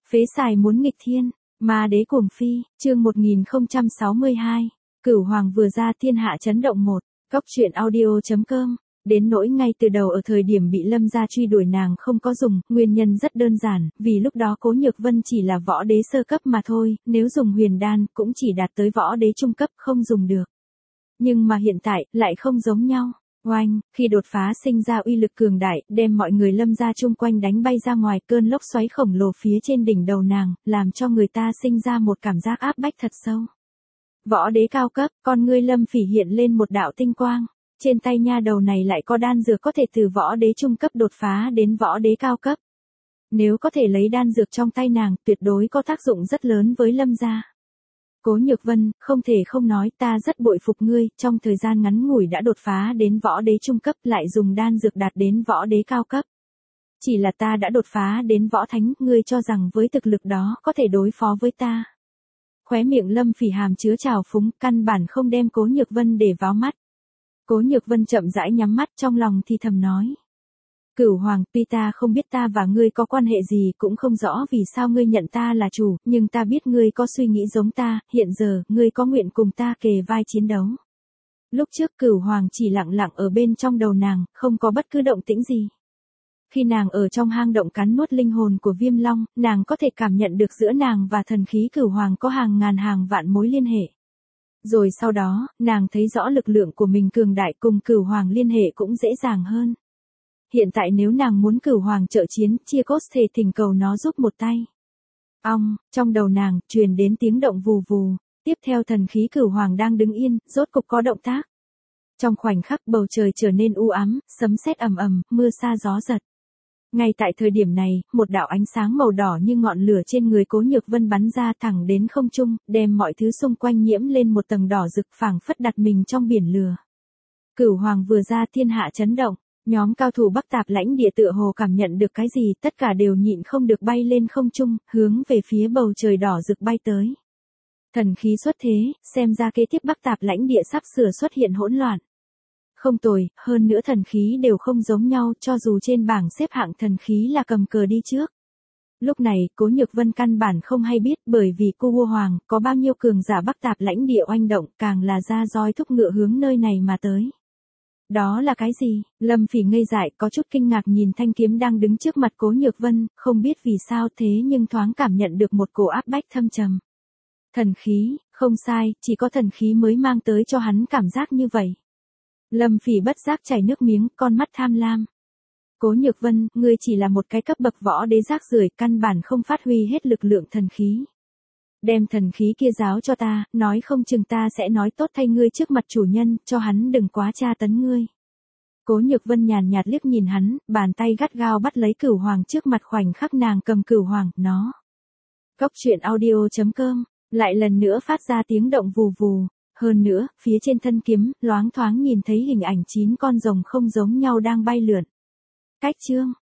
Phế xài muốn nghịch thiên, ma đế cuồng phi, chương 1062. Cửu hoàng vừa ra thiên hạ chấn động một. Góc truyện audio.com. Đến nỗi ngay từ đầu ở thời điểm bị Lâm gia truy đuổi nàng không có dùng, nguyên nhân rất đơn giản, vì lúc đó Cố Nhược Vân chỉ là võ đế sơ cấp mà thôi, nếu dùng huyền đan cũng chỉ đạt tới võ đế trung cấp, không dùng được. Nhưng mà hiện tại, lại không giống nhau. Oanh, khi đột phá sinh ra uy lực cường đại, đem mọi người Lâm gia chung quanh đánh bay ra ngoài, cơn lốc xoáy khổng lồ phía trên đỉnh đầu nàng, làm cho người ta sinh ra một cảm giác áp bách thật sâu. Võ đế cao cấp, con ngươi Lâm Phỉ hiện lên một đạo tinh quang. Trên tay nha đầu này lại có đan dược có thể từ võ đế trung cấp đột phá đến võ đế cao cấp. Nếu có thể lấy đan dược trong tay nàng, tuyệt đối có tác dụng rất lớn với Lâm gia. Cố Nhược Vân, không thể không nói, ta rất bội phục ngươi, trong thời gian ngắn ngủi đã đột phá đến võ đế trung cấp, lại dùng đan dược đạt đến võ đế cao cấp. Chỉ là ta đã đột phá đến võ thánh, ngươi cho rằng với thực lực đó có thể đối phó với ta. Khóe miệng Lâm Phỉ hàm chứa trào phúng, căn bản không đem Cố Nhược Vân để vào mắt. Cố Nhược Vân chậm rãi nhắm mắt, trong lòng thì thầm nói. Cửu hoàng, tuy ta không biết ta và ngươi có quan hệ gì, cũng không rõ vì sao ngươi nhận ta là chủ, nhưng ta biết ngươi có suy nghĩ giống ta, hiện giờ, ngươi có nguyện cùng ta kề vai chiến đấu. Lúc trước Cửu hoàng chỉ lặng lặng ở bên trong đầu nàng, không có bất cứ động tĩnh gì. Khi nàng ở trong hang động cắn nuốt linh hồn của Viêm Long, nàng có thể cảm nhận được giữa nàng và thần khí Cửu hoàng có hàng ngàn hàng vạn mối liên hệ. Rồi sau đó, nàng thấy rõ lực lượng của mình cường đại, cùng Cửu hoàng liên hệ cũng dễ dàng hơn. Hiện tại nếu nàng muốn Cửu hoàng trợ chiến, chia cốt thể thỉnh cầu nó giúp một tay. Ong, trong đầu nàng, truyền đến tiếng động vù vù, tiếp theo thần khí Cửu hoàng đang đứng yên, rốt cục có động tác. Trong khoảnh khắc bầu trời trở nên u ám, sấm sét ầm ầm, mưa sa gió giật. Ngay tại thời điểm này, một đạo ánh sáng màu đỏ như ngọn lửa trên người Cố Nhược Vân bắn ra thẳng đến không trung, đem mọi thứ xung quanh nhiễm lên một tầng đỏ rực, phảng phất đặt mình trong biển lửa. Cửu hoàng vừa ra thiên hạ chấn động, nhóm cao thủ Bắc Tạp lãnh địa tựa hồ cảm nhận được cái gì, tất cả đều nhịn không được bay lên không trung, hướng về phía bầu trời đỏ rực bay tới. Thần khí xuất thế, xem ra kế tiếp Bắc Tạp lãnh địa sắp sửa xuất hiện hỗn loạn. Không tồi, hơn nữa thần khí đều không giống nhau, cho dù trên bảng xếp hạng thần khí là cầm cờ đi trước. Lúc này, Cố Nhược Vân căn bản không hay biết, bởi vì cô vua hoàng, có bao nhiêu cường giả Bắc Tạp lãnh địa oanh động, càng là ra roi thúc ngựa hướng nơi này mà tới. Đó là cái gì? Lâm Phỉ ngây dại, có chút kinh ngạc nhìn thanh kiếm đang đứng trước mặt Cố Nhược Vân, không biết vì sao thế nhưng thoáng cảm nhận được một cổ áp bách thâm trầm. Thần khí, không sai, chỉ có thần khí mới mang tới cho hắn cảm giác như vậy. Lâm Phỉ bất giác chảy nước miếng, con mắt tham lam. Cố Nhược Vân, ngươi chỉ là một cái cấp bậc võ đế rác rưởi, căn bản không phát huy hết lực lượng thần khí. Đem thần khí kia giáo cho ta, nói không chừng ta sẽ nói tốt thay ngươi trước mặt chủ nhân, cho hắn đừng quá tra tấn ngươi. Cố Nhược Vân nhàn nhạt liếc nhìn hắn, bàn tay gắt gao bắt lấy Cửu hoàng trước mặt, khoảnh khắc nàng cầm Cửu hoàng, nó. Góc truyện audio.com, lại lần nữa phát ra tiếng động vù vù. Hơn nữa, phía trên thân kiếm, loáng thoáng nhìn thấy hình ảnh 9 con rồng không giống nhau đang bay lượn. Cách chương,